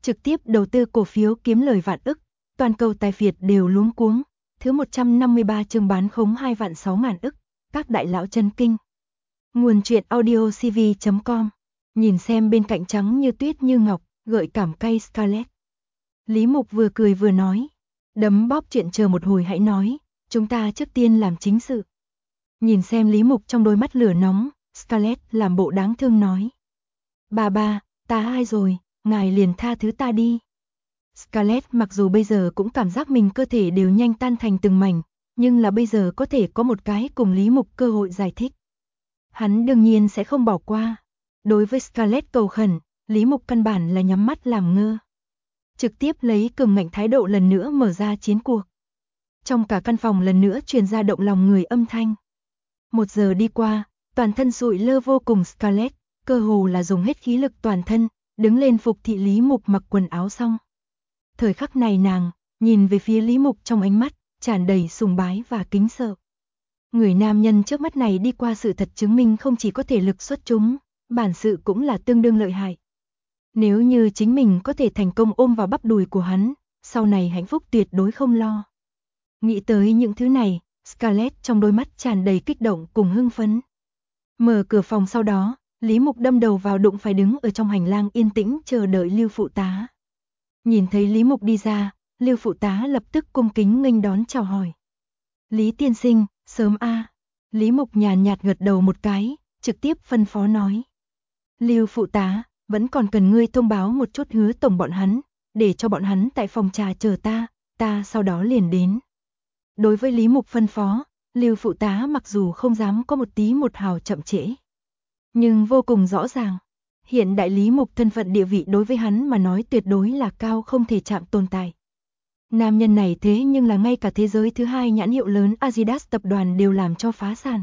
trực tiếp đầu tư cổ phiếu kiếm lời vạn ức, toàn cầu tài phiệt đều luống cuống, thứ 153 chương bán khống 2 vạn 6 ngàn ức, các đại lão chấn kinh. Nguồn truyện audio cv.com, nhìn xem bên cạnh trắng như tuyết như ngọc, gợi cảm cay Scarlett. Lý Mục vừa cười vừa nói, đấm bóp chuyện chờ một hồi hãy nói, chúng ta trước tiên làm chính sự. Nhìn xem Lý Mục trong đôi mắt lửa nóng, Scarlett làm bộ đáng thương nói. Bà, ta ai rồi, ngài liền tha thứ ta đi. Scarlett mặc dù bây giờ cũng cảm giác mình cơ thể đều nhanh tan thành từng mảnh, nhưng là bây giờ có thể có một cái cùng Lý Mục cơ hội giải thích. Hắn đương nhiên sẽ không bỏ qua. Đối với Scarlett cầu khẩn, Lý Mục căn bản là nhắm mắt làm ngơ. Trực tiếp lấy cường ngạnh thái độ lần nữa mở ra chiến cuộc. Trong cả căn phòng lần nữa truyền ra động lòng người âm thanh. 1 giờ đi qua, toàn thân sụi lơ vô cùng Scarlett, cơ hồ là dùng hết khí lực toàn thân, đứng lên phục thị Lý Mục mặc quần áo xong. Thời khắc này nàng, nhìn về phía Lý Mục trong ánh mắt, tràn đầy sùng bái và kính sợ. Người nam nhân trước mắt này đi qua sự thật chứng minh không chỉ có thể lực xuất chúng, bản sự cũng là tương đương lợi hại. Nếu như chính mình có thể thành công ôm vào bắp đùi của hắn, sau này hạnh phúc tuyệt đối không lo. Nghĩ tới những thứ này, Scarlett trong đôi mắt tràn đầy kích động cùng hưng phấn. Mở cửa phòng sau đó, Lý Mục đâm đầu vào đụng phải đứng ở trong hành lang yên tĩnh chờ đợi Lưu phụ tá. Nhìn thấy Lý Mục đi ra, Lưu phụ tá lập tức cung kính nghênh đón chào hỏi. Lý tiên sinh, sớm a. Lý Mục nhàn nhạt gật đầu một cái, trực tiếp phân phó nói. Lưu phụ tá, vẫn còn cần ngươi thông báo một chút Hứa tổng bọn hắn, để cho bọn hắn tại phòng trà chờ ta sau đó liền đến. Đối với Lý Mục phân phó, Lưu phụ tá mặc dù không dám có một tí một hào chậm trễ, nhưng vô cùng rõ ràng, hiện đại Lý Mục thân phận địa vị đối với hắn mà nói tuyệt đối là cao không thể chạm tồn tại. Nam nhân này thế nhưng là ngay cả thế giới thứ hai nhãn hiệu lớn Adidas tập đoàn đều làm cho phá sản.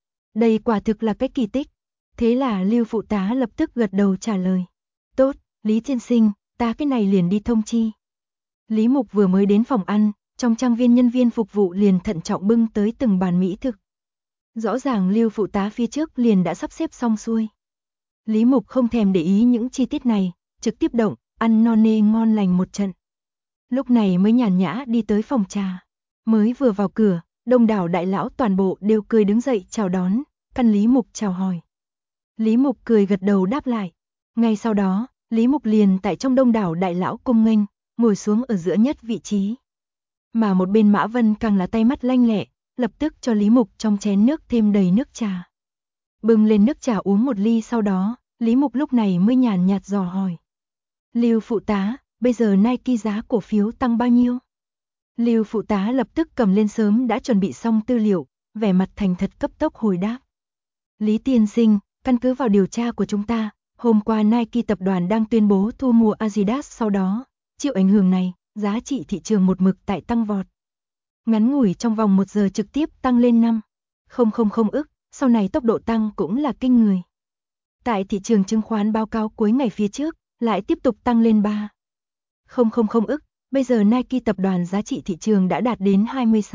Đây quả thực là cái kỳ tích. Thế là Lưu phụ tá lập tức gật đầu trả lời. Tốt, Lý tiên sinh, ta cái này liền đi thông chi. Lý Mục vừa mới đến phòng ăn, trong trang viên nhân viên phục vụ liền thận trọng bưng tới từng bàn mỹ thực. Rõ ràng Lưu phụ tá phía trước liền đã sắp xếp xong xuôi. Lý Mục không thèm để ý những chi tiết này, trực tiếp động, ăn no nê ngon lành một trận. Lúc này mới nhàn nhã đi tới phòng trà. Mới vừa vào cửa, đông đảo đại lão toàn bộ đều cười đứng dậy chào đón, căn Lý Mục chào hỏi. Lý Mục cười gật đầu đáp lại. Ngay sau đó, Lý Mục liền tại trong đông đảo đại lão cung nghênh, ngồi xuống ở giữa nhất vị trí. Mà một bên Mã Vân càng là tay mắt lanh lẹ, lập tức cho Lý Mục trong chén nước thêm đầy nước trà. Bưng lên nước trà uống một ly sau đó, Lý Mục lúc này mới nhàn nhạt dò hỏi. Lưu phụ tá, bây giờ Nike giá cổ phiếu tăng bao nhiêu? Lưu phụ tá lập tức cầm lên sớm đã chuẩn bị xong tư liệu, vẻ mặt thành thật cấp tốc hồi đáp. Lý tiên sinh, căn cứ vào điều tra của chúng ta, hôm qua Nike tập đoàn đang tuyên bố thu mua Adidas sau đó, chịu ảnh hưởng này, giá trị thị trường một mực tại tăng vọt. Ngắn ngủi trong vòng 1 giờ trực tiếp tăng lên 5,000 ức, sau này tốc độ tăng cũng là kinh người. Tại thị trường chứng khoán báo cáo cuối ngày phía trước, lại tiếp tục tăng lên 3,000 ức, bây giờ Nike tập đoàn giá trị thị trường đã đạt đến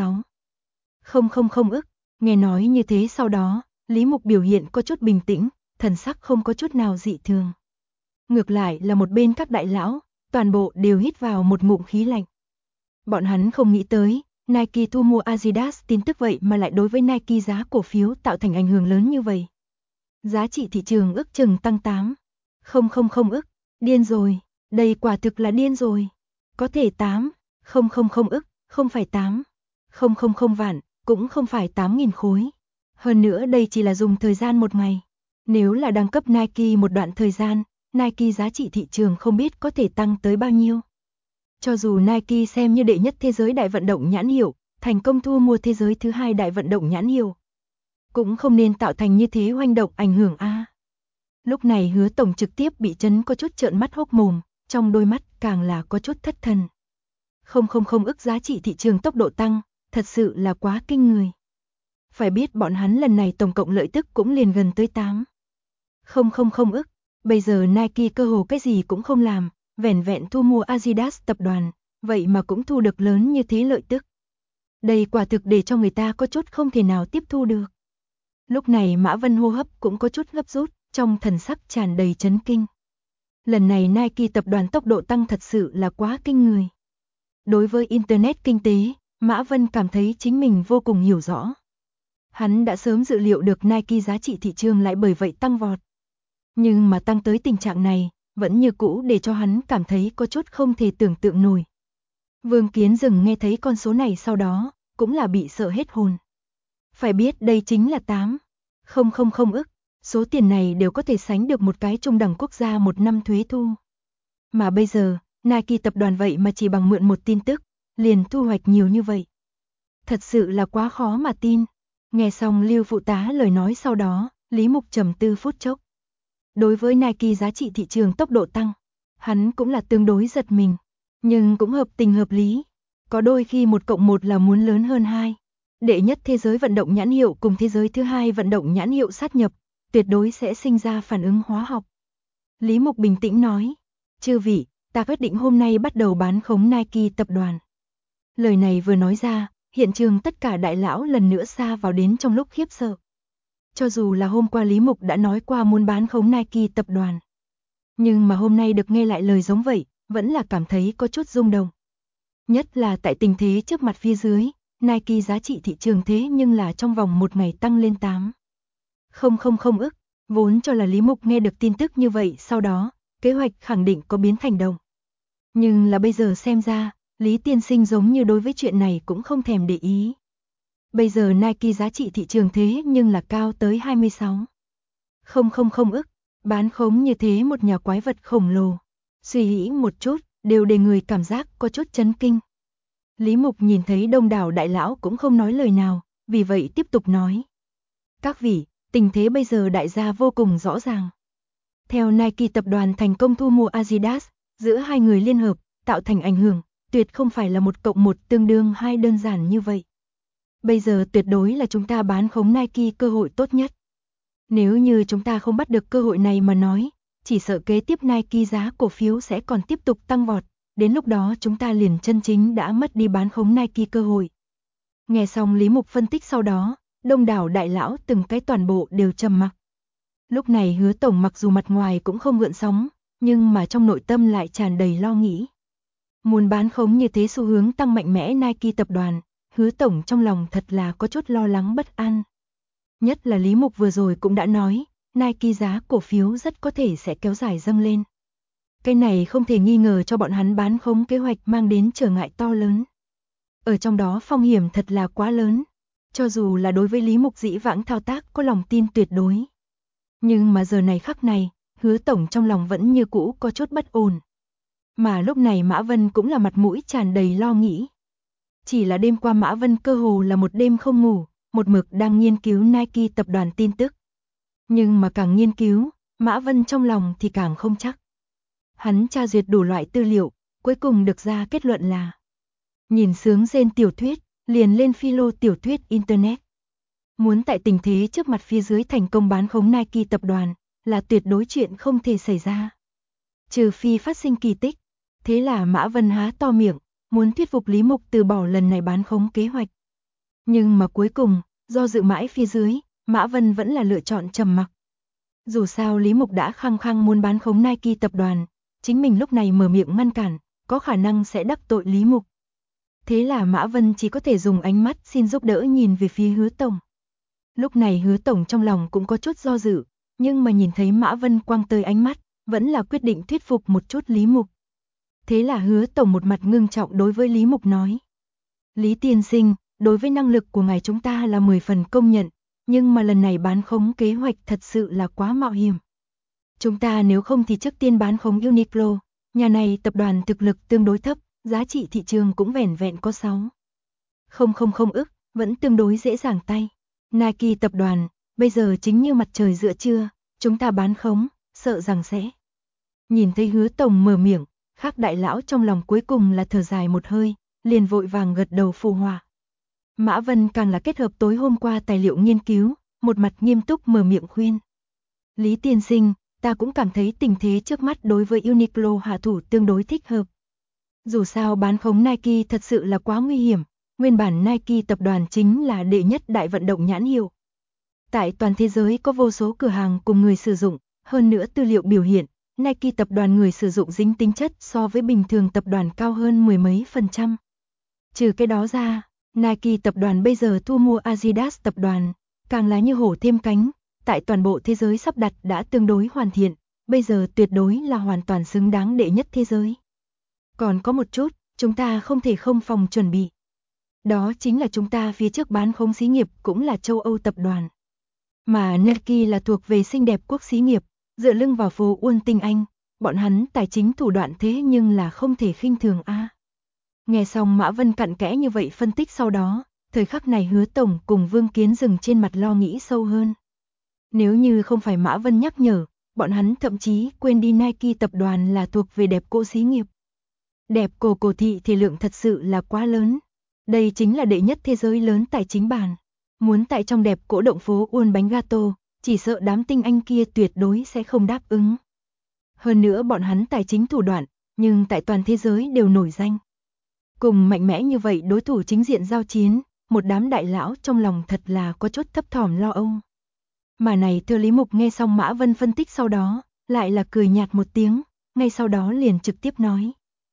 26,000 ức. Nghe nói như thế sau đó, Lý Mục biểu hiện có chút bình tĩnh, thần sắc không có chút nào dị thường. Ngược lại là một bên các đại lão, toàn bộ đều hít vào một ngụm khí lạnh. Bọn hắn không nghĩ tới, Nike thu mua Adidas tin tức vậy mà lại đối với Nike giá cổ phiếu tạo thành ảnh hưởng lớn như vậy. Giá trị thị trường ước chừng tăng 8,000 ức, điên rồi, đây quả thực là điên rồi. Có thể 8,000 ức, không phải 8,000 vạn, cũng không phải 8.000 khối. Hơn nữa đây chỉ là dùng thời gian 1 ngày. Nếu là đăng cấp Nike một đoạn thời gian, Nike giá trị thị trường không biết có thể tăng tới bao nhiêu. Cho dù Nike xem như đệ nhất thế giới đại vận động nhãn hiệu, thành công thu mua thế giới thứ hai đại vận động nhãn hiệu, cũng không nên tạo thành như thế hoành động ảnh hưởng a. Lúc này Hứa tổng trực tiếp bị chấn có chút trợn mắt hốc mồm, trong đôi mắt càng là có chút thất thần. 0,000 ức giá trị thị trường tốc độ tăng, thật sự là quá kinh người. Phải biết bọn hắn lần này tổng cộng lợi tức cũng liền gần tới 8,000 ức. Bây giờ Nike cơ hồ cái gì cũng không làm, vẻn vẹn thu mua Adidas tập đoàn, vậy mà cũng thu được lớn như thế lợi tức. Đây quả thực để cho người ta có chút không thể nào tiếp thu được. Lúc này Mã Vân hô hấp cũng có chút gấp rút, trong thần sắc tràn đầy chấn kinh. Lần này Nike tập đoàn tốc độ tăng thật sự là quá kinh người. Đối với Internet kinh tế, Mã Vân cảm thấy chính mình vô cùng hiểu rõ. Hắn đã sớm dự liệu được Nike giá trị thị trường lại bởi vậy tăng vọt. Nhưng mà tăng tới tình trạng này, vẫn như cũ để cho hắn cảm thấy có chút không thể tưởng tượng nổi. Vương Kiến Dừng nghe thấy con số này sau đó, cũng là bị sợ hết hồn. Phải biết đây chính là 8,000 ức, số tiền này đều có thể sánh được một cái trung đẳng quốc gia một năm thuế thu. Mà bây giờ, Nike tập đoàn vậy mà chỉ bằng mượn một tin tức, liền thu hoạch nhiều như vậy. Thật sự là quá khó mà tin. Nghe xong Lưu phụ tá lời nói sau đó, Lý Mục trầm tư phút chốc. Đối với Nike giá trị thị trường tốc độ tăng, hắn cũng là tương đối giật mình, nhưng cũng hợp tình hợp lý. Có đôi khi 1+1 là muốn lớn hơn 2. Đệ nhất thế giới vận động nhãn hiệu cùng thế giới thứ hai vận động nhãn hiệu sát nhập, tuyệt đối sẽ sinh ra phản ứng hóa học. Lý Mục bình tĩnh nói, chư vị, ta quyết định hôm nay bắt đầu bán khống Nike tập đoàn. Lời này vừa nói ra, hiện trường tất cả đại lão lần nữa sa vào đến trong lúc khiếp sợ. Cho dù là hôm qua Lý Mục đã nói qua muốn bán khống Nike tập đoàn, nhưng mà hôm nay được nghe lại lời giống vậy, vẫn là cảm thấy có chút rung động. Nhất là tại tình thế trước mặt phía dưới, Nike giá trị thị trường thế nhưng là trong vòng một ngày tăng lên 8,000 ức, vốn cho là Lý Mục nghe được tin tức như vậy sau đó, kế hoạch khẳng định có biến thành động. Nhưng là bây giờ xem ra, Lý tiên sinh giống như đối với chuyện này cũng không thèm để ý. Bây giờ Nike giá trị thị trường thế nhưng là cao tới 26,000 ức, bán khống như thế một nhà quái vật khổng lồ. Suy nghĩ một chút, đều để người cảm giác có chút chấn kinh. Lý Mục nhìn thấy đông đảo đại lão cũng không nói lời nào, vì vậy tiếp tục nói. Các vị, tình thế bây giờ đại gia vô cùng rõ ràng. Theo Nike tập đoàn thành công thu mua Adidas, giữa hai người liên hợp, tạo thành ảnh hưởng, tuyệt không phải là 1+1 tương đương 2 đơn giản như vậy. Bây giờ tuyệt đối là chúng ta bán khống Nike cơ hội tốt nhất. Nếu như chúng ta không bắt được cơ hội này mà nói, chỉ sợ kế tiếp Nike giá cổ phiếu sẽ còn tiếp tục tăng vọt, đến lúc đó chúng ta liền chân chính đã mất đi bán khống Nike cơ hội. Nghe xong Lý Mục phân tích sau đó, đông đảo đại lão từng cái toàn bộ đều trầm mặc. Lúc này Hứa tổng mặc dù mặt ngoài cũng không gợn sóng, nhưng mà trong nội tâm lại tràn đầy lo nghĩ. Muốn bán khống như thế xu hướng tăng mạnh mẽ Nike tập đoàn, Hứa tổng trong lòng thật là có chút lo lắng bất an. Nhất là Lý Mục vừa rồi cũng đã nói, Nike giá cổ phiếu rất có thể sẽ kéo dài dâng lên. Cái này không thể nghi ngờ cho bọn hắn bán khống kế hoạch mang đến trở ngại to lớn. Ở trong đó phong hiểm thật là quá lớn, cho dù là đối với Lý Mục dĩ vãng thao tác có lòng tin tuyệt đối. Nhưng mà giờ này khắc này, Hứa tổng trong lòng vẫn như cũ có chút bất ổn. Mà lúc này Mã Vân cũng là mặt mũi tràn đầy lo nghĩ. Chỉ là đêm qua Mã Vân cơ hồ là một đêm không ngủ, một mực đang nghiên cứu Nike tập đoàn tin tức. Nhưng mà càng nghiên cứu, Mã Vân trong lòng thì càng không chắc. Hắn tra duyệt đủ loại tư liệu, cuối cùng được ra kết luận là nhìn sướng rên tiểu thuyết, liền lên philo tiểu thuyết Internet. Muốn tại tình thế trước mặt phía dưới thành công bán khống Nike tập đoàn, là tuyệt đối chuyện không thể xảy ra. Trừ phi phát sinh kỳ tích. Thế là Mã Vân há to miệng, muốn thuyết phục Lý Mục từ bỏ lần này bán khống kế hoạch. Nhưng mà cuối cùng, do dự mãi phía dưới, Mã Vân vẫn là lựa chọn trầm mặc. Dù sao Lý Mục đã khăng khăng muốn bán khống Nike tập đoàn, chính mình lúc này mở miệng ngăn cản, có khả năng sẽ đắc tội Lý Mục. Thế là Mã Vân chỉ có thể dùng ánh mắt xin giúp đỡ nhìn về phía Hứa tổng. Lúc này Hứa tổng trong lòng cũng có chút do dự, nhưng mà nhìn thấy Mã Vân quăng tới ánh mắt, vẫn là quyết định thuyết phục một chút Lý Mục. Thế là Hứa tổng một mặt ngưng trọng đối với Lý Mục nói. Lý tiên sinh, đối với năng lực của ngài chúng ta là 10 phần công nhận, nhưng mà lần này bán khống kế hoạch thật sự là quá mạo hiểm. Chúng ta nếu không thì trước tiên bán khống Uniqlo, nhà này tập đoàn thực lực tương đối thấp, giá trị thị trường cũng vẻn vẹn có 6,000 ức, vẫn tương đối dễ dàng tay. Nike tập đoàn, bây giờ chính như mặt trời giữa trưa, chúng ta bán khống, sợ rằng sẽ. Nhìn thấy Hứa tổng mở miệng, khác đại lão trong lòng cuối cùng là thở dài một hơi, liền vội vàng gật đầu phụ họa. Mã Vân càng là kết hợp tối hôm qua tài liệu nghiên cứu, một mặt nghiêm túc mở miệng khuyên. Lý tiên sinh, ta cũng cảm thấy tình thế trước mắt đối với Uniqlo hạ thủ tương đối thích hợp. Dù sao bán khống Nike thật sự là quá nguy hiểm, nguyên bản Nike tập đoàn chính là đệ nhất đại vận động nhãn hiệu. Tại toàn thế giới có vô số cửa hàng cùng người sử dụng, hơn nữa tư liệu biểu hiện, Nike tập đoàn người sử dụng dính tính chất so với bình thường tập đoàn cao hơn mười mấy %. Trừ cái đó ra, Nike tập đoàn bây giờ thu mua Adidas tập đoàn, càng là như hổ thêm cánh, tại toàn bộ thế giới sắp đặt đã tương đối hoàn thiện, bây giờ tuyệt đối là hoàn toàn xứng đáng đệ nhất thế giới. Còn có một chút, chúng ta không thể không phòng chuẩn bị. Đó chính là chúng ta phía trước bán khống xí nghiệp cũng là châu Âu tập đoàn. Mà Nike là thuộc về xinh đẹp quốc xí nghiệp, dựa lưng vào phố Uôn Tinh Anh, bọn hắn tài chính thủ đoạn thế nhưng là không thể khinh thường a. Nghe xong Mã Vân cặn kẽ như vậy phân tích sau đó, thời khắc này Hứa tổng cùng Vương Kiến dừng trên mặt lo nghĩ sâu hơn. Nếu như không phải Mã Vân nhắc nhở, bọn hắn thậm chí quên đi Nike tập đoàn là thuộc về đẹp cổ xí nghiệp. Đẹp cổ thị thể lượng thật sự là quá lớn. Đây chính là đệ nhất thế giới lớn tài chính bàn. Muốn tại trong đẹp cổ động phố Uôn bánh gato, chỉ sợ đám tinh anh kia tuyệt đối sẽ không đáp ứng. Hơn nữa bọn hắn tài chính thủ đoạn, nhưng tại toàn thế giới đều nổi danh. Cùng mạnh mẽ như vậy đối thủ chính diện giao chiến, một đám đại lão trong lòng thật là có chút thấp thỏm lo âu. Mà này Thơ Lý Mục nghe xong Mã Vân phân tích sau đó, lại là cười nhạt một tiếng, ngay sau đó liền trực tiếp nói.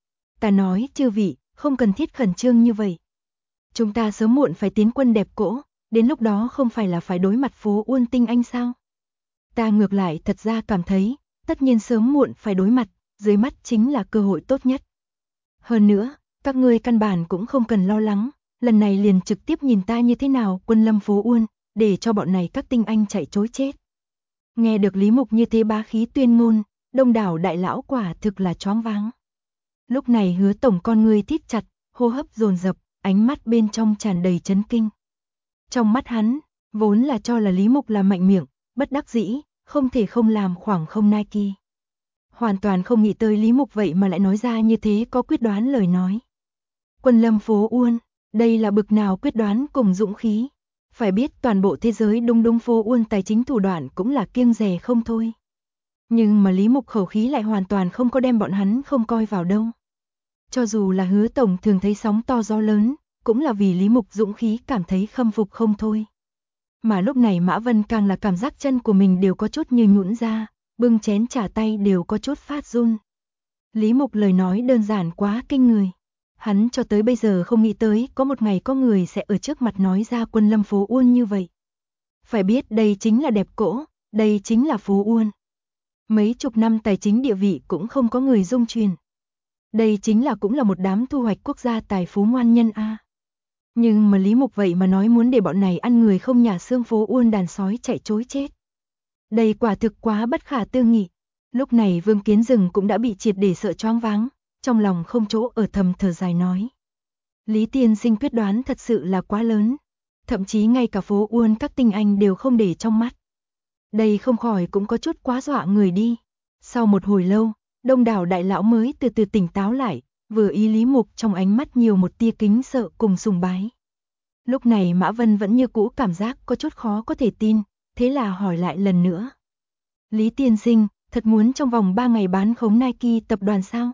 Ta nói chư vị, không cần thiết khẩn trương như vậy. Chúng ta sớm muộn phải tiến quân đẹp cổ, đến lúc đó không phải là phải đối mặt phố Uôn Tinh Anh sao? Ta ngược lại thật ra cảm thấy, tất nhiên sớm muộn phải đối mặt, dưới mắt chính là cơ hội tốt nhất. Hơn nữa, các ngươi căn bản cũng không cần lo lắng, lần này liền trực tiếp nhìn ta như thế nào quân lâm phố Uôn, để cho bọn này các tinh anh chạy trối chết. Nghe được Lý Mục như thế bá khí tuyên ngôn, đông đảo đại lão quả thực là choáng váng. Lúc này Hứa tổng con ngươi thít chặt, hô hấp dồn dập, ánh mắt bên trong tràn đầy chấn kinh. Trong mắt hắn, vốn là cho là Lý Mục là mạnh miệng, bất đắc dĩ, không thể không làm khoảng không Nike. Hoàn toàn không nghĩ tới Lý Mục vậy mà lại nói ra như thế có quyết đoán lời nói. Quân lâm phố Uôn, đây là bực nào quyết đoán cùng dũng khí. Phải biết toàn bộ thế giới đúng phố Uôn tài chính thủ đoạn cũng là kiêng dè không thôi. Nhưng mà Lý Mục khẩu khí lại hoàn toàn không có đem bọn hắn không coi vào đâu. Cho dù là Hứa tổng thường thấy sóng to gió lớn, cũng là vì Lý Mục dũng khí cảm thấy khâm phục không thôi. Mà lúc này Mã Vân càng là cảm giác chân của mình đều có chút như nhũn ra, bưng chén trà tay đều có chút phát run. Lý Mục lời nói đơn giản quá kinh người. Hắn cho tới bây giờ không nghĩ tới có một ngày có người sẽ ở trước mặt nói ra quân lâm phố Uôn như vậy. Phải biết đây chính là đẹp cổ, đây chính là phố Uôn. Mấy chục năm tài chính địa vị cũng không có người dung truyền. Đây chính là cũng là một đám thu hoạch quốc gia tài phú ngoan nhân a. Nhưng mà Lý Mục vậy mà nói muốn để bọn này ăn người không nhà xương phố Uôn đàn sói chạy trối chết. Đây quả thực quá bất khả tư nghị. Lúc này Vương Kiến Dừng cũng đã bị triệt để sợ choáng váng, trong lòng không chỗ ở thầm thở dài nói. Lý tiên sinh quyết đoán thật sự là quá lớn, thậm chí ngay cả phố Uôn các tinh anh đều không để trong mắt. Đây không khỏi cũng có chút quá dọa người đi. Sau một hồi lâu, đông đảo đại lão mới từ từ tỉnh táo lại, vừa ý Lý Mục trong ánh mắt nhiều một tia kính sợ cùng sùng bái. Lúc này Mã Vân vẫn như cũ cảm giác có chút khó có thể tin, thế là hỏi lại lần nữa. Lý tiên sinh, thật muốn trong vòng 3 ngày bán khống Nike tập đoàn sao?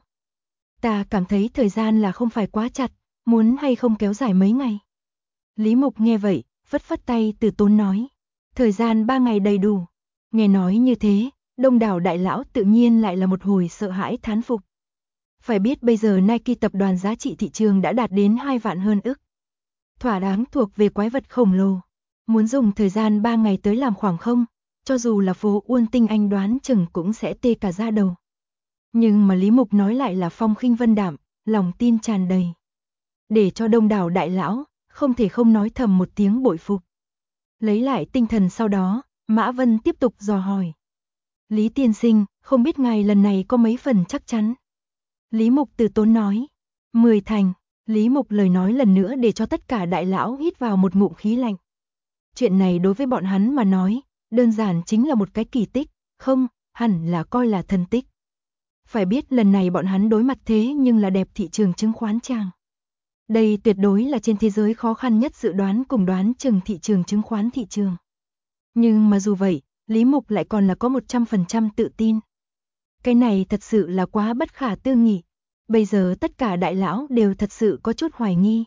Ta cảm thấy thời gian là không phải quá chặt, muốn hay không kéo dài mấy ngày. Lý Mục nghe vậy, phất phất tay từ tốn nói. Thời gian 3 ngày đầy đủ. Nghe nói như thế, đông đảo đại lão tự nhiên lại là một hồi sợ hãi thán phục. Phải biết bây giờ Nike tập đoàn giá trị thị trường đã đạt đến 2 vạn hơn ức. Thỏa đáng thuộc về quái vật khổng lồ. Muốn dùng thời gian 3 ngày tới làm khoảng không, cho dù là phố Uôn tinh anh đoán chừng cũng sẽ tê cả da đầu. Nhưng mà Lý Mục nói lại là phong khinh vân đạm, lòng tin tràn đầy. Để cho đông đảo đại lão, không thể không nói thầm một tiếng bội phục. Lấy lại tinh thần sau đó, Mã Vân tiếp tục dò hỏi. Lý tiên sinh, không biết ngài lần này có mấy phần chắc chắn? Lý Mục từ tốn nói. 10 thành. Lý Mục lời nói lần nữa để cho tất cả đại lão hít vào một ngụm khí lạnh. Chuyện này đối với bọn hắn mà nói, đơn giản chính là một cái kỳ tích, không, hẳn là coi là thần tích. Phải biết lần này bọn hắn đối mặt thế nhưng là đẹp thị trường chứng khoán chàng. Đây tuyệt đối là trên thế giới khó khăn nhất dự đoán cùng đoán chừng thị trường chứng khoán thị trường. Nhưng mà dù vậy, Lý Mục lại còn là có 100% tự tin. Cái này thật sự là quá bất khả tư nghị. Bây giờ tất cả đại lão đều thật sự có chút hoài nghi.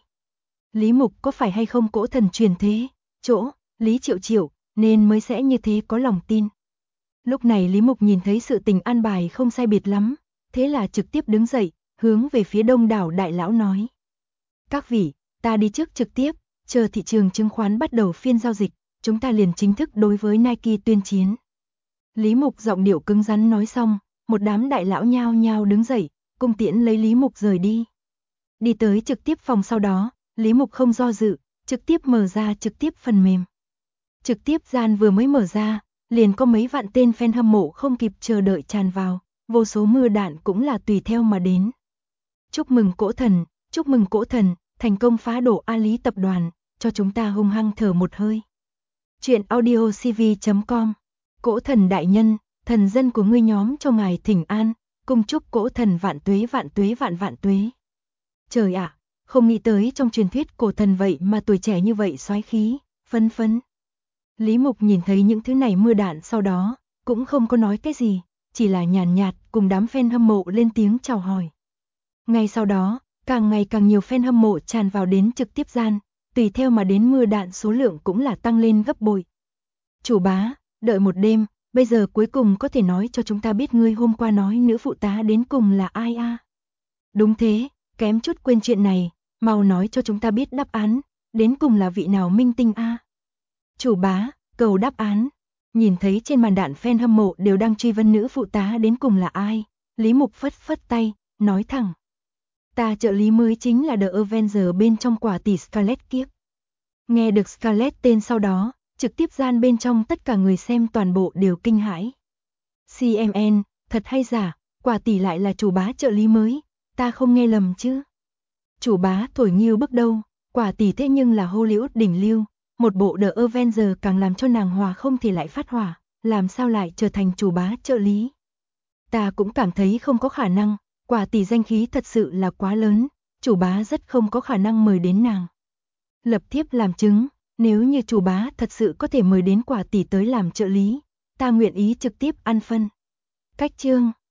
Lý Mục có phải hay không cỗ thần truyền thế, chỗ, Lý Triệu Triệu, nên mới sẽ như thế có lòng tin. Lúc này Lý Mục nhìn thấy sự tình an bài không sai biệt lắm, thế là trực tiếp đứng dậy, hướng về phía đông đảo đại lão nói. Các vị, ta đi trước trực tiếp, chờ thị trường chứng khoán bắt đầu phiên giao dịch, chúng ta liền chính thức đối với Nike tuyên chiến. Lý Mục giọng điệu cứng rắn nói xong, một đám đại lão nhao nhao đứng dậy, cung tiễn lấy Lý Mục rời đi. Đi tới trực tiếp phòng sau đó, Lý Mục không do dự, trực tiếp mở ra trực tiếp phần mềm. Trực tiếp gian vừa mới mở ra, liền có mấy vạn tên fan hâm mộ không kịp chờ đợi tràn vào, vô số mưa đạn cũng là tùy theo mà đến. Chúc mừng cỗ thần, thành công phá đổ A Lý tập đoàn, cho chúng ta hung hăng thở một hơi. Chuyện audiocv.com. Cỗ thần đại nhân, thần dân của ngươi nhóm cho ngài thỉnh an, cung chúc cỗ thần vạn tuế vạn tuế. Trời ạ, không nghĩ tới trong truyền thuyết cổ thần vậy mà tuổi trẻ như vậy soái khí, phấn phấn. Lý Mục nhìn thấy những thứ này mưa đạn sau đó, cũng không có nói cái gì, chỉ là nhàn nhạt cùng đám fan hâm mộ lên tiếng chào hỏi. Ngay sau đó, càng ngày càng nhiều fan hâm mộ tràn vào đến trực tiếp gian, tùy theo mà đến mưa đạn số lượng cũng là tăng lên gấp bội. Chủ bá, đợi một đêm, bây giờ cuối cùng có thể nói cho chúng ta biết ngươi hôm qua nói nữ phụ tá đến cùng là ai a? Đúng thế, kém chút quên chuyện này, mau nói cho chúng ta biết đáp án, đến cùng là vị nào minh tinh a? Chủ bá, cầu đáp án. Nhìn thấy trên màn đạn fan hâm mộ đều đang truy vấn nữ phụ tá đến cùng là ai, Lý Mục phất phất tay, nói thẳng. Ta trợ lý mới chính là The Avenger bên trong quả tỷ Scarlet kiếp. Nghe được Scarlet tên sau đó, trực tiếp gian bên trong tất cả người xem toàn bộ đều kinh hãi. CMN, thật hay giả, quả tỷ lại là chủ bá trợ lý mới, ta không nghe lầm chứ. Chủ bá thổi nghiêu bước đâu, quả tỷ thế nhưng là Hollywood đỉnh lưu, một bộ The Avenger càng làm cho nàng hòa không thì lại phát hỏa, làm sao lại trở thành chủ bá trợ lý. Ta cũng cảm thấy không có khả năng, quả tỷ danh khí thật sự là quá lớn, chủ bá rất không có khả năng mời đến nàng. Lập thiếp làm chứng, nếu như chủ bá thật sự có thể mời đến quả tỷ tới làm trợ lý, ta nguyện ý trực tiếp ăn phân. Cách chương